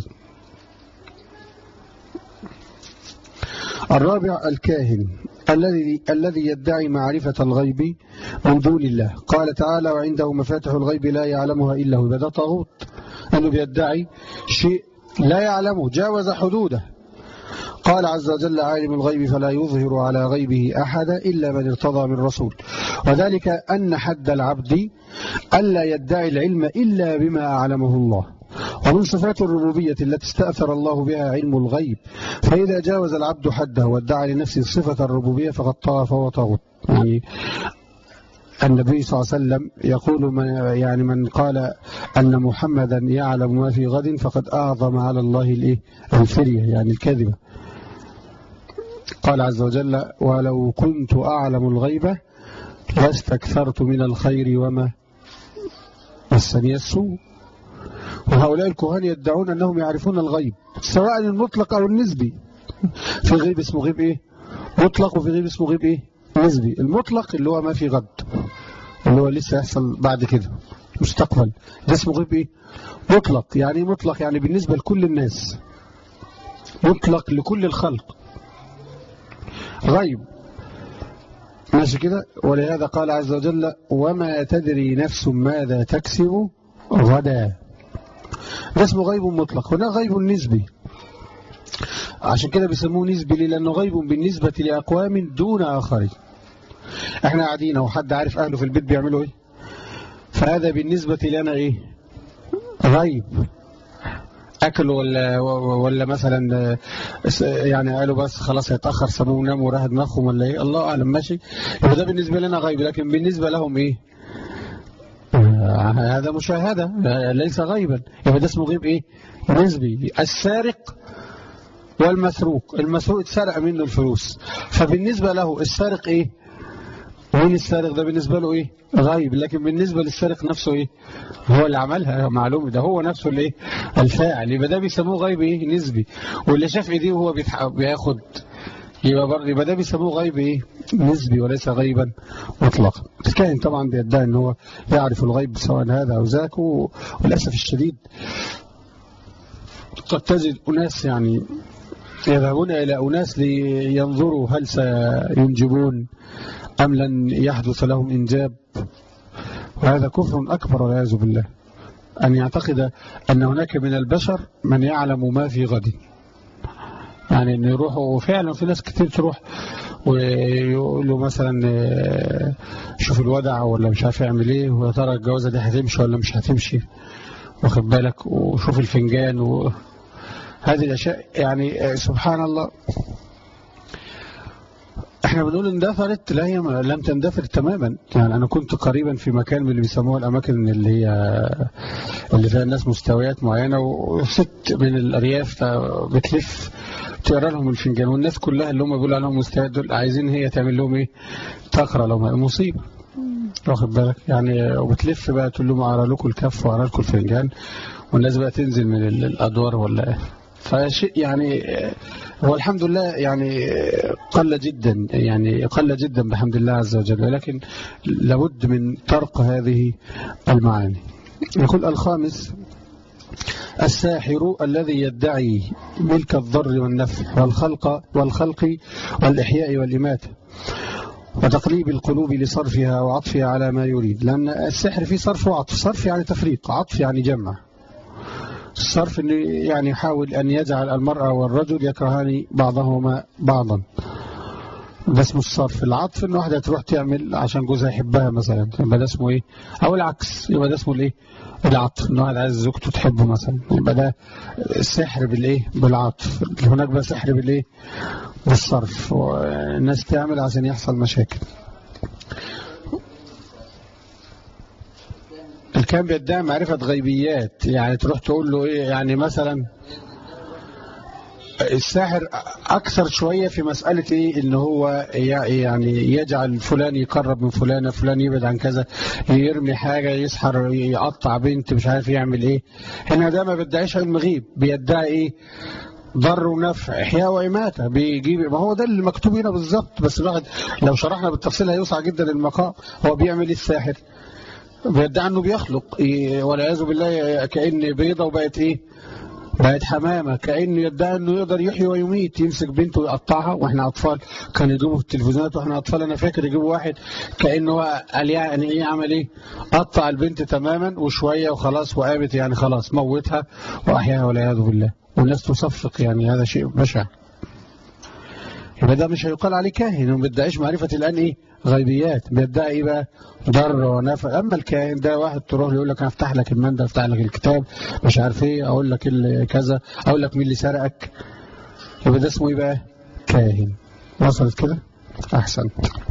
Speaker 4: الرابع الكاهن الذي يدعي معرفة الغيب من دون الله. قال تعالى وعنده مفاتح الغيب لا يعلمها إلا هو. ده طاغوت أنه بيدعي شيء لا يعلمه، جاوز حدوده. قال عز وجل عالم الغيب فلا يظهر على غيبه أحدا إلا من ارتضى من رسول. وذلك أن حد العبد ألا يدعي العلم إلا بما أعلمه الله. ومن صفات الربوبية التي استأثر الله بها علم الغيب، فإذا جاوز العبد حده وادعى لنفسه صفة الربوبية فقد طغى فهو طاغوت. يعني النبي صلى الله عليه وسلم يقول من قال أن محمدا يعلم ما في غد فقد أعظم على الله الفرية، يعني الكذبة. قال عز وجل ولو كنت أعلم الغيب لاستكثرت من الخير وما مسني السوء. وهؤلاء الكهان يدعون أنهم يعرفون الغيب سواء المطلق أو النسبي. في غيب اسمه غيب مطلق، وفي غيب اسمه غيب نسبي. المطلق اللي هو ما في غد، اللي هو لسه يحصل بعد كده مستقبل، ده اسمه غيب مطلق. يعني مطلق يعني بالنسبة لكل الناس، مطلق لكل الخلق، غيب ماشي كده. ولهذا قال عز وجل وما تدري نفس ماذا تكسب غدا. ده اسمه غيب مطلق. هنا غيب نسبي، عشان كده بيسموه نسبي لأنه غيب بالنسبة لأقوام دون آخرين. احنا قاعدين وحد عارف أهله في البيت بيعملوا فهذا بالنسبة لنا غيب. أكل ولا مثلا يعني قالوا بس خلاص هيتأخر سابوه ونام وراح دماغهم ولا الله أعلم ماشي. ده بالنسبة لنا غيب، لكن بالنسبة لهم هذا مشاهدة ليس غيبا. يبقى ده اسمه غيب نسبي. السارق والمسروق، المسروق اتسرق منه الفلوس، فبالنسبة له السارق مين السارق؟ ده بالنسبة له غيب، لكن بالنسبة للسارق نفسه هو اللي عملها، معلوم ده هو نفسه الفاعل. يبقى ده بيسموه غيب نسبي. واللي شاف ايديه وهو بياخد يبقى ده بيسموه غيب نسبي وليس غيبا مطلقا. الكاهن طبعا بيدعي ان هو يعرف الغيب سواء هذا او ذاك. وللاسف الشديد قد تجد اناس يذهبون الى اناس لينظروا هل سينجبون ام لن يحدث لهم انجاب. وهذا كفر اكبر والعياذ بالله، ان يعتقد ان هناك من البشر من يعلم ما في غد. يعني ان يروحوا، وفعلا في ناس كتير تروح ويقولوا مثلا شوف الودع ولا مش عارف يعمل ويا ترى الجوازه دي هتمشي ولا مش هتمشي، واخد بالك، وشوف الفنجان وهذه الاشياء. يعني سبحان الله، احنا بنقول اندثرت، لا هي لم تندثر تماما. يعني انا كنت قريبا في مكان من اللي بيسموها الاماكن اللي فيها الناس مستويات معينه، وست من الارياف بتلف تقرا لهم الفنجان، والناس كلها اللي هم بيقولوا عليهم مستويات دول عايزين هي تعمل لهم تقرا لهم مصيبه، واخد بالك. يعني وبتلف بقى تقول لهم اقرا لكم الكف واقرا لكم الفنجان، والناس بقى تنزل من الادوار ولا فشيء. هو الحمد لله قل جدا بحمد الله عز وجل، لكن لابد من طرق هذه المعاني. يقول الخامس الساحر الذي يدعي ملك الضر والنفع والخلق والإحياء والإماتة وتقليب القلوب لصرفها وعطفها على ما يريد. لأن السحر فيه صرف وعطف. صرف يعني تفريق، عطف يعني جمع. الصرف يعني يحاول أن يجعل المرأة والرجل يكرهان بعضهما بعضا، ده اسمه الصرف. العطف إن واحدة تروح تعمل عشان جوزها يحبها مثلا، يبقى ده اسمه أو العكس، يبقى ده اسمه العطف، إن واحد عايز زوجته تحبه مثلا، يبقى ده السحر بالعطف. هناك بقى سحر بالصرف، والناس تعمل عشان يحصل مشاكل. الكلام بيدعي معرفة غيبيات، يعني تروح تقول له يعني مثلا الساحر أكثر شوية في مسألة إيه، إن هو يعني يجعل فلان يقرب من فلان، فلان يبعد عن كذا، يرمي حاجة، يسحر، يقطع بنت، مش عارف يعمل إيه. هنا ده ما بيدعيش علم غيب، بيدعي إيه؟ ضر ونفع، إحياء وإماتة، بيجيب. ما هو ده اللي مكتوب هنا بالظبط، بس الواحد لو شرحنا بالتفصيل هيوسع جدا المقام. هو بيعمل إيه الساحر؟ بيدعي إنه بيخلق، والعياذ بالله، كأن بيضة وبقت إيه؟ بقت حمامة. كأنه يدعي أنه يقدر يحيي ويميت، يمسك بنته ويقطعها. وإحنا أطفال كان يجيبوا في التلفزيونات، وإحنا أطفال أنا فاكر يجيبوا واحد كأنه قال يعني إيه، عمل إيه، قطع البنت تماما وشوية وخلاص، وقامت يعني خلاص موتها وأحياها والعياذ بالله، والناس تصفق. يعني هذا شيء بشع. يبقى ده مش هيقال عليه كاهن، وما بيدعيش معرفة الآن إيه، غيبيات، بيدعي إيه بقى، ضر ونفع. أما الكاهن ده واحد تروح يقول لك أنا أفتح لك المندة، أفتح لك الكتاب، مش عارف إيه، أقول لك كذا، أقول لك مين اللي سرقك. يبقى ده اسمه إيه بقى، كاهن. وصلت كده؟ أحسن.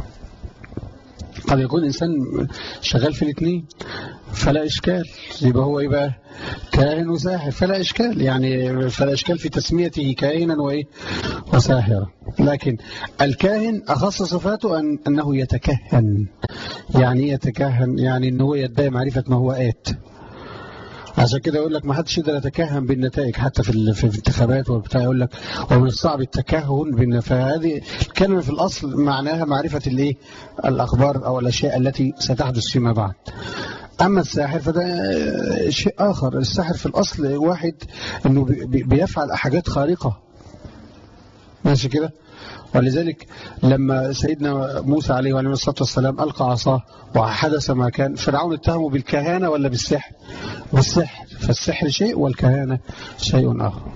Speaker 4: قد يكون إنسان شغال في الاثنين فلا إشكال، يبقى هو إيه بقى، كاهن وساحر، فلا إشكال. يعني فلا إشكال في تسميته كاهنا وإيه، وساحرا. لكن الكاهن أخص صفاته أنه يتكهن. يعني يتكهن يعني أنه يدعي معرفة ما هو آت. عشان كده يقول لك ما حدش يقدر يتكهن بالنتائج، حتى في الانتخابات والبتاع، يقول لك ومن الصعب التكهن فهذه الكلمة في الأصل معناها معرفة الايه، الأخبار أو الأشياء التي ستحدث فيما بعد. أما الساحر فده شيء آخر. الساحر في الأصل واحد أنه بيفعل حاجات خارقة، ماشي كده. ولذلك لما سيدنا موسى عليه الصلاة والسلام ألقى عصاه وحدث ما كان، فرعون اتهمه بالكهانة ولا بالسحر؟ بالسحر. فالسحر شيء والكهانة شيء آخر.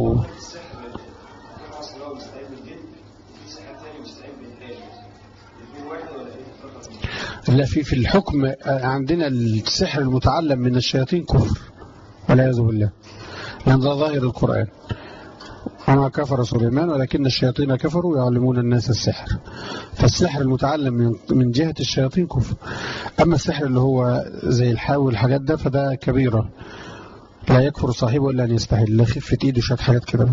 Speaker 4: لا، في الحكم عندنا السحر المتعلم من الشياطين كفر والعياذ بالله، لأن ده ظاهر القرآن. وما كفر سليمان ولكن الشياطين كفروا يعلمون الناس السحر. فالسحر المتعلم من جهة الشياطين كفر. أما السحر اللي هو زي الحاوي والحاجات ده فده كبيرة، لا يكفر صاحبه إلا أن يستحل، لا خفة إيده شوية حاجات كده.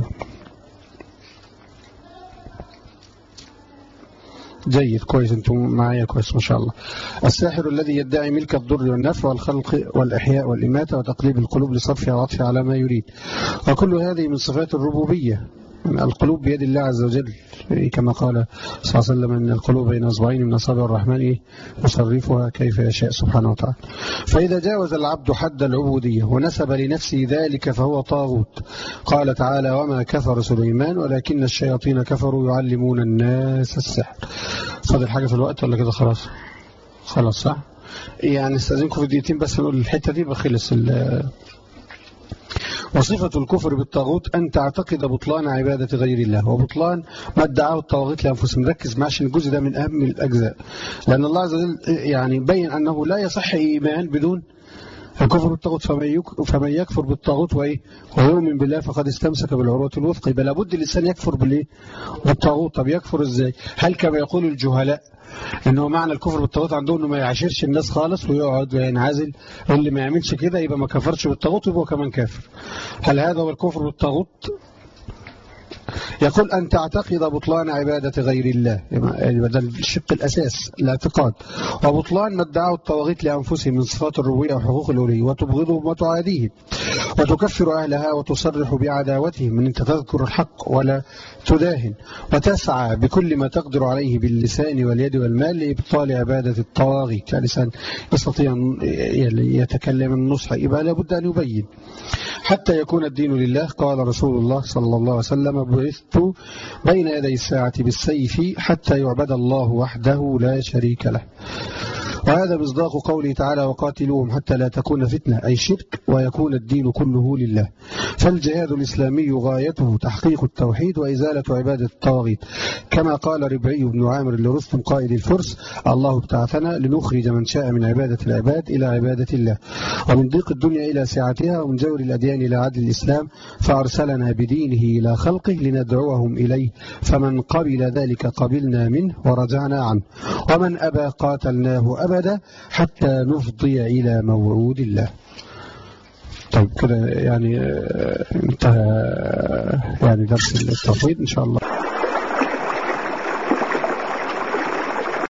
Speaker 4: جيد، كويس، انتم معايا كويس ما شاء الله. الساحر الذي يدعي ملك الضر والنفع والخلق والإحياء والإماتة وتقليب القلوب لصرفها وعطفها على ما يريد، وكل هذه من صفات الربوبية. القلوب بيد الله عز وجل، كما قال صلى الله عليه وسلم ان القلوب بين اصبعين من اصابع الرحمن يصرفها كيف يشاء سبحانه وتعالى. فإذا جاوز العبد حد العبودية ونسب لنفسه ذلك فهو طاغوت. قال تعالى وما كفر سليمان ولكن الشياطين كفروا يعلمون الناس السحر. فاضل حاجة في الوقت ولا كده خلاص صح؟ يعني استاذنكم في دقيقتين بس نقول الحتة دي بخلص. وصفة الكفر بالطاغوت أن تعتقد بطلان عبادة غير الله، وبطلان ما ادعاه الطواغيت لأنفسهم. نركز معاه عشان الجزء ده من أهم الأجزاء، لأن الله عز وجل يعني بين أنه لا يصح إيمان بدون الكفر بالطاغوت. فمن يكفر بالطاغوت ويؤمن بالله فقد استمسك بالعروة الوثقى. يبقى لابد الإنسان يكفر بالطاغوت. طب يكفر إزاي؟ هل كما يقول الجهلاء انه معنى الكفر بالطاغوت عندهم انه ما يعاشرش الناس خالص ويقعد وينعزل، واللي ما يعملش كده يبقى ما كفرش بالطاغوت يبقى كمان كافر؟ هل هذا هو الكفر بالطاغوت؟ يقول أن تعتقد بطلان عبادة غير الله، يبقى ده الشق الأساس الاعتقاد. وبطلان ما ادعاه الطواغيت لأنفسهم من صفات الربوبية وحقوق الألوهية، وتبغضهم وتعاديهم وتكفر أهلها وتصرح بعداوتهم، من أنت تذكر الحق ولا تداهن، وتسعى بكل ما تقدر عليه باللسان واليد والمال لإبطال عبادة الطواغيت. الإنسان يستطيع أن يتكلم النصح، يبقى لابد أن يبين حتى يكون الدين لله. قال رسول الله صلى الله عليه وسلم بعثت بين يدي الساعة بالسيف حتى يعبد الله وحده لا شريك له. وهذا مصداق قوله تعالى وقاتلوهم حتى لا تكون فتنة، أي شرك، ويكون الدين كله لله. فالجهاد الإسلامي غايته تحقيق التوحيد وإزالة عبادة الطواغيت، كما قال ربعي بن عامر لرستم قائد الفرس الله ابتعثنا لنخرج من شاء من عبادة العباد إلى عبادة الله، ومن ضيق الدنيا إلى سعتها، ومن جور الأديان إلى عدل الإسلام، فأرسلنا بدينه إلى خلقه لندعوهم إليه، فمن قبل ذلك قبلنا منه ورجعنا عنه، ومن أبى قاتلناه أبدا حتى نفضي إلى موعود الله. طيب كده يعني انتهى يعني درس التوحيد إن شاء الله.